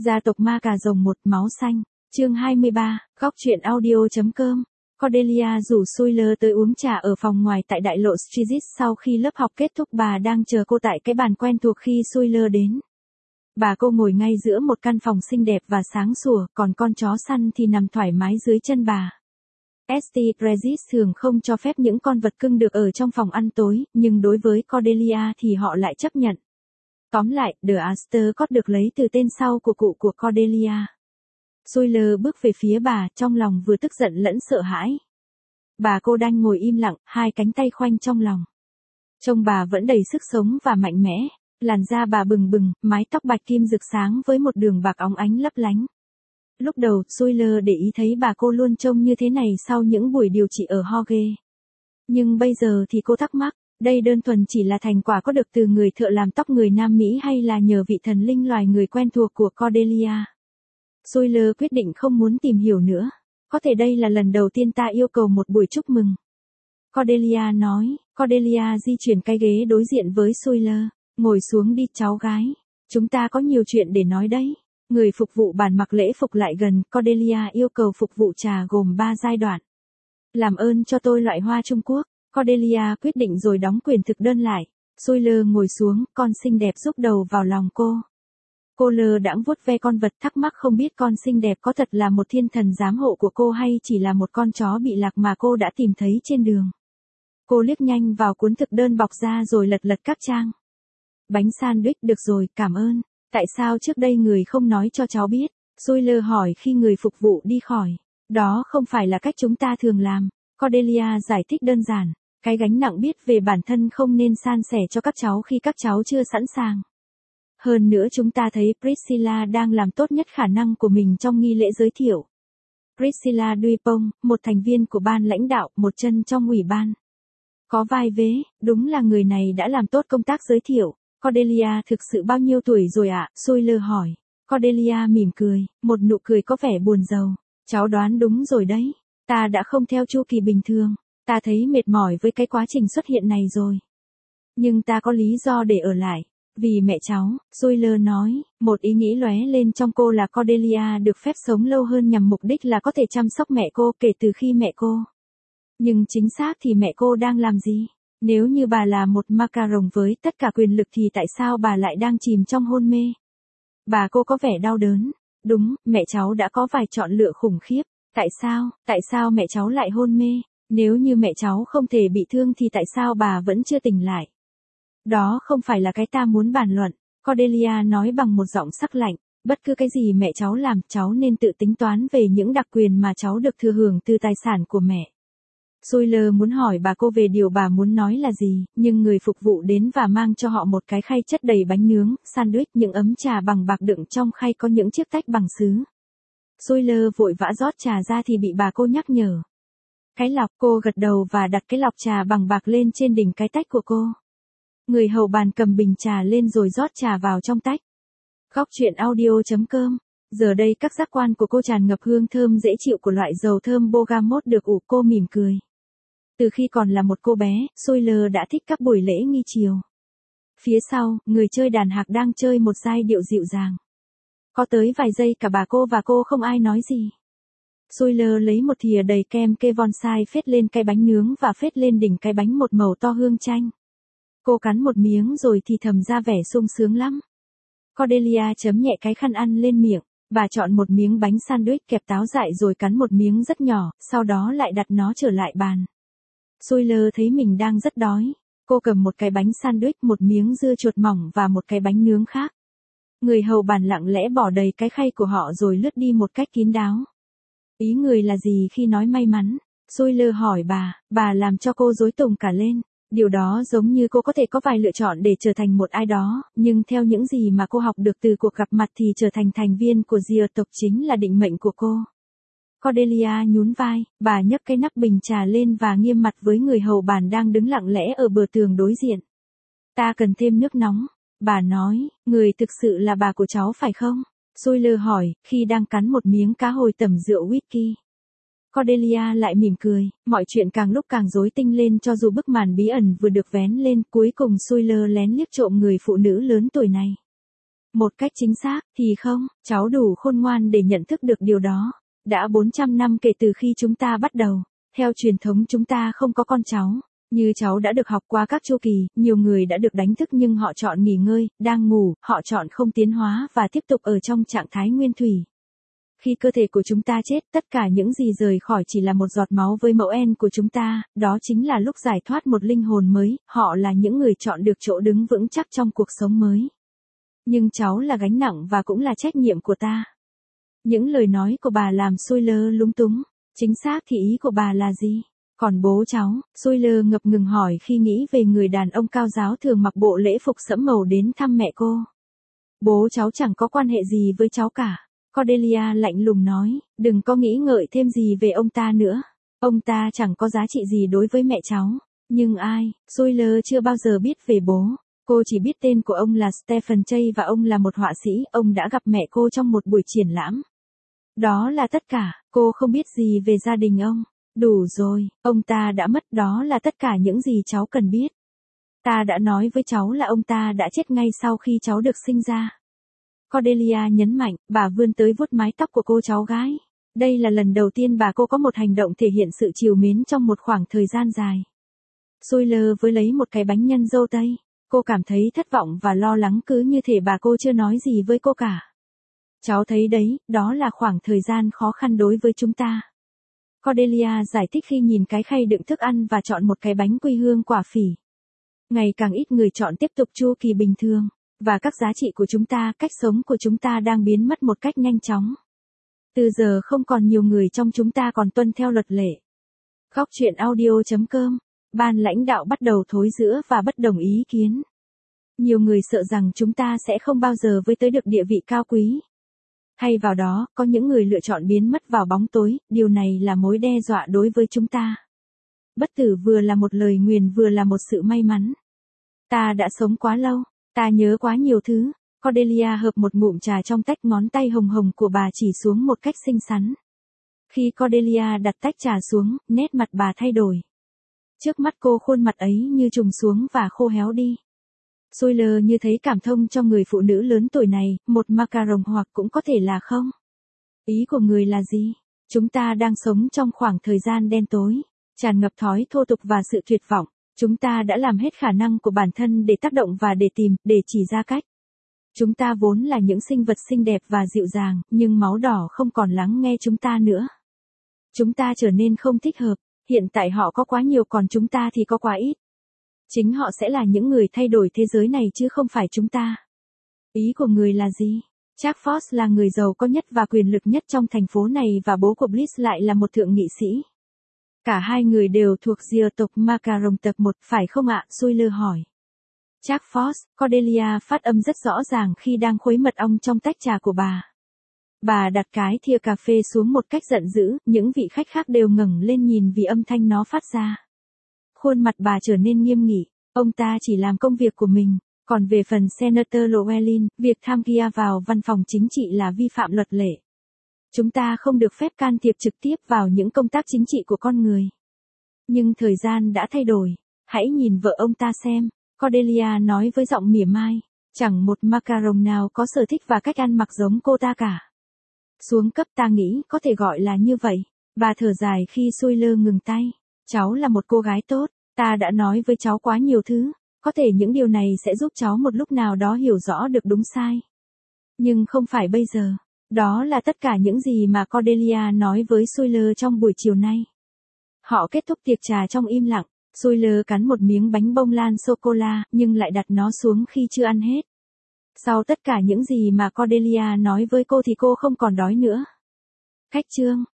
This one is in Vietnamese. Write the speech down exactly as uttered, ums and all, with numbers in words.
Gia tộc ma cà rồng một máu xanh, chương hai mươi ba, góc truyện audio.com. Cordelia rủ Sawyer tới uống trà ở phòng ngoài tại đại lộ Street. Sau khi lớp học kết thúc, bà đang chờ cô tại cái bàn quen thuộc khi Sawyer đến. Bà cô ngồi ngay giữa một căn phòng xinh đẹp và sáng sủa, còn con chó săn thì nằm thoải mái dưới chân bà. ét tê Regis thường không cho phép những con vật cưng được ở trong phòng ăn tối, nhưng đối với Cordelia thì họ lại chấp nhận. Tóm lại, The Ascot được lấy từ tên sau của cụ của Cordelia. Sawyer bước về phía bà, trong lòng vừa tức giận lẫn sợ hãi. Bà cô đang ngồi im lặng, hai cánh tay khoanh trong lòng. Trông bà vẫn đầy sức sống và mạnh mẽ, làn da bà bừng bừng, mái tóc bạch kim rực sáng với một đường bạc óng ánh lấp lánh. Lúc đầu, Sawyer để ý thấy bà cô luôn trông như thế này sau những buổi điều trị ở Hoge. Nhưng bây giờ thì cô thắc mắc, đây đơn thuần chỉ là thành quả có được từ người thợ làm tóc người Nam Mỹ hay là nhờ vị thần linh loài người quen thuộc của Cordelia. Sawyer quyết định không muốn tìm hiểu nữa. Có thể đây là lần đầu tiên ta yêu cầu một buổi chúc mừng. Cordelia nói. Cordelia di chuyển cái ghế đối diện với Sawyer. Ngồi xuống đi cháu gái. Chúng ta có nhiều chuyện để nói đấy. Người phục vụ bàn mặc lễ phục lại gần. Cordelia yêu cầu phục vụ trà gồm ba giai đoạn. Làm ơn cho tôi loại hoa Trung Quốc. Cordelia quyết định rồi đóng quyển thực đơn lại. Sawyer ngồi xuống, con xinh đẹp rúc đầu vào lòng cô. Cô lơ đãng vuốt ve con vật, thắc mắc không biết con xinh đẹp có thật là một thiên thần giám hộ của cô hay chỉ là một con chó bị lạc mà cô đã tìm thấy trên đường. Cô liếc nhanh vào cuốn thực đơn bọc ra rồi lật lật các trang. Bánh sandwich được rồi, cảm ơn. Tại sao trước đây người không nói cho cháu biết? Sawyer hỏi khi người phục vụ đi khỏi. Đó không phải là cách chúng ta thường làm. Cordelia giải thích đơn giản. Cái gánh nặng biết về bản thân không nên san sẻ cho các cháu khi các cháu chưa sẵn sàng. Hơn nữa chúng ta thấy Priscilla đang làm tốt nhất khả năng của mình trong nghi lễ giới thiệu. Priscilla Dupont, một thành viên của ban lãnh đạo, một chân trong ủy ban. Có vai vế, đúng là người này đã làm tốt công tác giới thiệu. Cordelia thực sự bao nhiêu tuổi rồi ạ? À? Sawyer hỏi. Cordelia mỉm cười, một nụ cười có vẻ buồn rầu. Cháu đoán đúng rồi đấy. Ta đã không theo chu kỳ bình thường. Ta thấy mệt mỏi với cái quá trình xuất hiện này rồi. Nhưng ta có lý do để ở lại. Vì mẹ cháu, Sawyer nói, một ý nghĩ lóe lên trong cô là Cordelia được phép sống lâu hơn nhằm mục đích là có thể chăm sóc mẹ cô kể từ khi mẹ cô. Nhưng chính xác thì mẹ cô đang làm gì? Nếu như bà là một ma cà rồng với tất cả quyền lực thì tại sao bà lại đang chìm trong hôn mê? Bà cô có vẻ đau đớn. Đúng, mẹ cháu đã có vài chọn lựa khủng khiếp. Tại sao, tại sao mẹ cháu lại hôn mê? Nếu như mẹ cháu không thể bị thương thì tại sao bà vẫn chưa tỉnh lại? Đó không phải là cái ta muốn bàn luận, Cordelia nói bằng một giọng sắc lạnh, bất cứ cái gì mẹ cháu làm, cháu nên tự tính toán về những đặc quyền mà cháu được thừa hưởng từ tài sản của mẹ. Sawyer muốn hỏi bà cô về điều bà muốn nói là gì, nhưng người phục vụ đến và mang cho họ một cái khay chất đầy bánh nướng, sandwich, những ấm trà bằng bạc đựng trong khay có những chiếc tách bằng sứ. Sawyer vội vã rót trà ra thì bị bà cô nhắc nhở. Cái lọc, cô gật đầu và đặt cái lọc trà bằng bạc lên trên đỉnh cái tách của cô. Người hầu bàn cầm bình trà lên rồi rót trà vào trong tách. Góc truyện audio.com. Giờ đây các giác quan của cô tràn ngập hương thơm dễ chịu của loại dầu thơm bergamot được ủ. Cô mỉm cười. Từ khi còn là một cô bé, Sawyer đã thích các buổi lễ nghi chiều. Phía sau, người chơi đàn hạc đang chơi một giai điệu dịu dàng. Có tới vài giây cả bà cô và cô không ai nói gì. Sawyer lấy một thìa đầy kem Kevonsai phết lên cái bánh nướng và phết lên đỉnh cái bánh một màu to hương chanh. Cô cắn một miếng rồi thì thầm ra vẻ sung sướng lắm. Cordelia chấm nhẹ cái khăn ăn lên miệng. Bà chọn một miếng bánh sandwich kẹp táo dại rồi cắn một miếng rất nhỏ, sau đó lại đặt nó trở lại bàn. Sawyer thấy mình đang rất đói. Cô cầm một cái bánh sandwich, một miếng dưa chuột mỏng và một cái bánh nướng khác. Người hầu bàn lặng lẽ bỏ đầy cái khay của họ rồi lướt đi một cách kín đáo. Ý người là gì khi nói may mắn? Sawyer hỏi bà, bà làm cho cô rối tung cả lên. Điều đó giống như cô có thể có vài lựa chọn để trở thành một ai đó, nhưng theo những gì mà cô học được từ cuộc gặp mặt thì trở thành thành viên của Gia tộc chính là định mệnh của cô. Cordelia nhún vai, bà nhấc cái nắp bình trà lên và nghiêm mặt với người hầu bàn đang đứng lặng lẽ ở bờ tường đối diện. Ta cần thêm nước nóng. Bà nói, người thực sự là bà của cháu phải không? Sawyer hỏi, khi đang cắn một miếng cá hồi tẩm rượu whisky. Cordelia lại mỉm cười, mọi chuyện càng lúc càng rối tinh lên cho dù bức màn bí ẩn vừa được vén lên, cuối cùng Sawyer lén liếc trộm người phụ nữ lớn tuổi này. Một cách chính xác, thì không, cháu đủ khôn ngoan để nhận thức được điều đó. Đã bốn trăm năm kể từ khi chúng ta bắt đầu. Theo truyền thống chúng ta không có con cháu. Như cháu đã được học qua các chu kỳ, nhiều người đã được đánh thức nhưng họ chọn nghỉ ngơi, đang ngủ, họ chọn không tiến hóa và tiếp tục ở trong trạng thái nguyên thủy. Khi cơ thể của chúng ta chết, tất cả những gì rời khỏi chỉ là một giọt máu với mẫu gen của chúng ta, đó chính là lúc giải thoát một linh hồn mới, họ là những người chọn được chỗ đứng vững chắc trong cuộc sống mới. Nhưng cháu là gánh nặng và cũng là trách nhiệm của ta. Những lời nói của bà làm Sawyer lúng túng. Chính xác thì ý của bà là gì? Còn bố cháu, Sawyer ngập ngừng hỏi khi nghĩ về người đàn ông cao giáo thường mặc bộ lễ phục sẫm màu đến thăm mẹ cô. Bố cháu chẳng có quan hệ gì với cháu cả. Cordelia lạnh lùng nói, đừng có nghĩ ngợi thêm gì về ông ta nữa. Ông ta chẳng có giá trị gì đối với mẹ cháu. Nhưng ai, Sawyer chưa bao giờ biết về bố. Cô chỉ biết tên của ông là Stephen Chey và ông là một họa sĩ, ông đã gặp mẹ cô trong một buổi triển lãm. Đó là tất cả, cô không biết gì về gia đình ông. Đủ rồi, ông ta đã mất, đó là tất cả những gì cháu cần biết. Ta đã nói với cháu là ông ta đã chết ngay sau khi cháu được sinh ra. Cordelia nhấn mạnh, bà vươn tới vuốt mái tóc của cô cháu gái. Đây là lần đầu tiên bà cô có một hành động thể hiện sự trìu mến trong một khoảng thời gian dài. Sawyer với lấy một cái bánh nhân dâu tây. Cô cảm thấy thất vọng và lo lắng cứ như thể bà cô chưa nói gì với cô cả. Cháu thấy đấy, đó là khoảng thời gian khó khăn đối với chúng ta. Cordelia giải thích khi nhìn cái khay đựng thức ăn và chọn một cái bánh quy hương quả phỉ. Ngày càng ít người chọn tiếp tục chu kỳ bình thường, và các giá trị của chúng ta, cách sống của chúng ta đang biến mất một cách nhanh chóng. Từ giờ không còn nhiều người trong chúng ta còn tuân theo luật lệ. Góc truyện audio chấm com, ban lãnh đạo bắt đầu thối rữa và bất đồng ý kiến. Nhiều người sợ rằng chúng ta sẽ không bao giờ với tới được địa vị cao quý. Thay vào đó, có những người lựa chọn biến mất vào bóng tối, điều này là mối đe dọa đối với chúng ta. Bất tử vừa là một lời nguyền vừa là một sự may mắn. Ta đã sống quá lâu, ta nhớ quá nhiều thứ. Cordelia hợp một ngụm trà trong tách, ngón tay hồng hồng của bà chỉ xuống một cách xinh xắn. Khi Cordelia đặt tách trà xuống, nét mặt bà thay đổi. Trước mắt cô khuôn mặt ấy như trùng xuống và khô héo đi. Sawyer như thấy cảm thông cho người phụ nữ lớn tuổi này, một macaron hoặc cũng có thể là không. Ý của người là gì? Chúng ta đang sống trong khoảng thời gian đen tối, tràn ngập thói thô tục và sự tuyệt vọng. Chúng ta đã làm hết khả năng của bản thân để tác động và để tìm, để chỉ ra cách. Chúng ta vốn là những sinh vật xinh đẹp và dịu dàng, nhưng máu đỏ không còn lắng nghe chúng ta nữa. Chúng ta trở nên không thích hợp, hiện tại họ có quá nhiều còn chúng ta thì có quá ít. Chính họ sẽ là những người thay đổi thế giới này chứ không phải chúng ta. Ý của người là gì? Jack Frost là người giàu có nhất và quyền lực nhất trong thành phố này và bố của Bliss lại là một thượng nghị sĩ. Cả hai người đều thuộc gia tộc Macaron tập một, phải không ạ? Sawyer hỏi. Jack Frost, Cordelia phát âm rất rõ ràng khi đang khuấy mật ong trong tách trà của bà. Bà đặt cái thìa cà phê xuống một cách giận dữ, những vị khách khác đều ngẩng lên nhìn vì âm thanh nó phát ra. Khuôn mặt bà trở nên nghiêm nghị, ông ta chỉ làm công việc của mình, còn về phần Senator Llewellyn, việc tham gia vào văn phòng chính trị là vi phạm luật lệ. Chúng ta không được phép can thiệp trực tiếp vào những công tác chính trị của con người. Nhưng thời gian đã thay đổi, hãy nhìn vợ ông ta xem, Cordelia nói với giọng mỉa mai, chẳng một macaron nào có sở thích và cách ăn mặc giống cô ta cả. Xuống cấp ta nghĩ có thể gọi là như vậy, bà thở dài khi Sawyer ngừng tay. Cháu là một cô gái tốt, ta đã nói với cháu quá nhiều thứ, có thể những điều này sẽ giúp cháu một lúc nào đó hiểu rõ được đúng sai. Nhưng không phải bây giờ. Đó là tất cả những gì mà Cordelia nói với Sawyer trong buổi chiều nay. Họ kết thúc tiệc trà trong im lặng, Sawyer cắn một miếng bánh bông lan sô-cô-la, nhưng lại đặt nó xuống khi chưa ăn hết. Sau tất cả những gì mà Cordelia nói với cô thì cô không còn đói nữa. Khách trương,